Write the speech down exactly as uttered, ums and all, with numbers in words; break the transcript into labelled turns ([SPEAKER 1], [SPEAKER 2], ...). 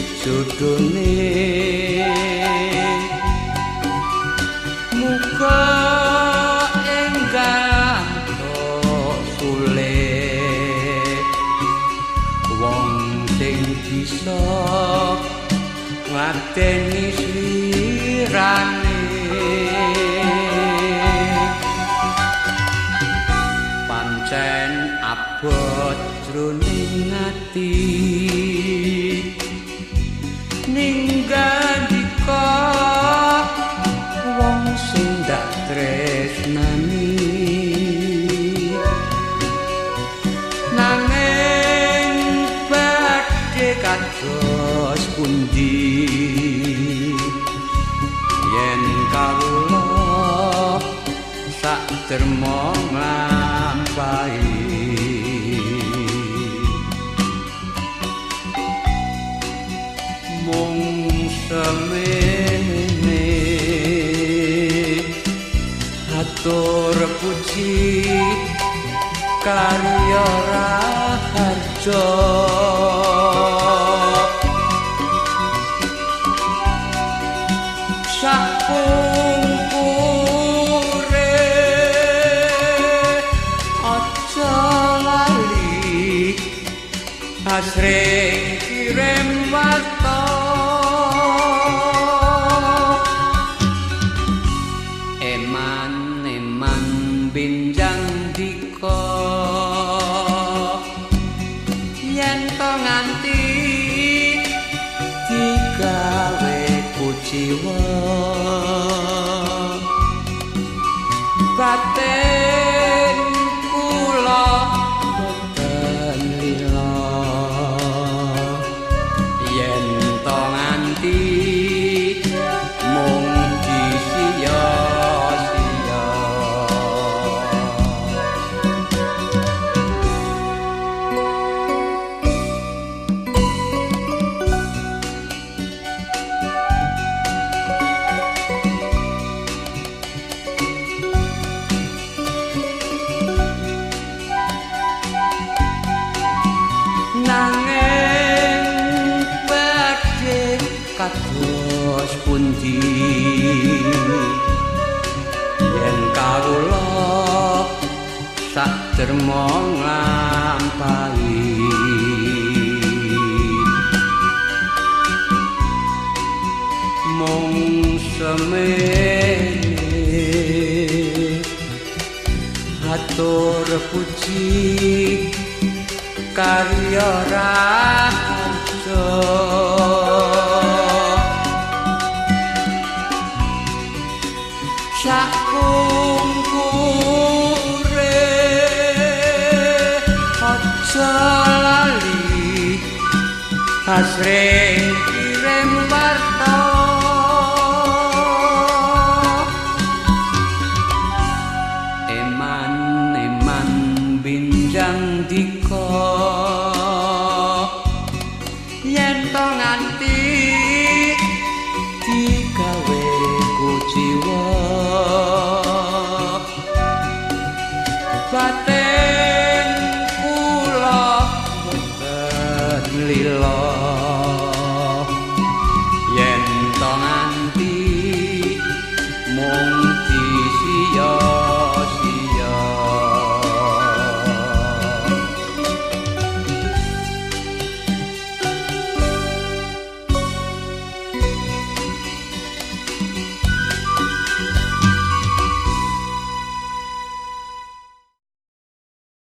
[SPEAKER 1] jodone muga enggak sulit wong sing bisa ngateni slirane pancen abot jroning ati ninggandika wong sing dak tresnani nanging badhe kados pundi yen kawula sak derma nglampahi mung semene atur puji karya raharja sakungkure aja lali asring kirim warta eman-eman benjang dika yen to nganti digawe kuciwa batin kula boten lila yen to nganti mung disia-sia nanging badhe kados pundi yen kawula sak derma nglampahi mung semene atur puji karya raharja sakungkure aja lali asring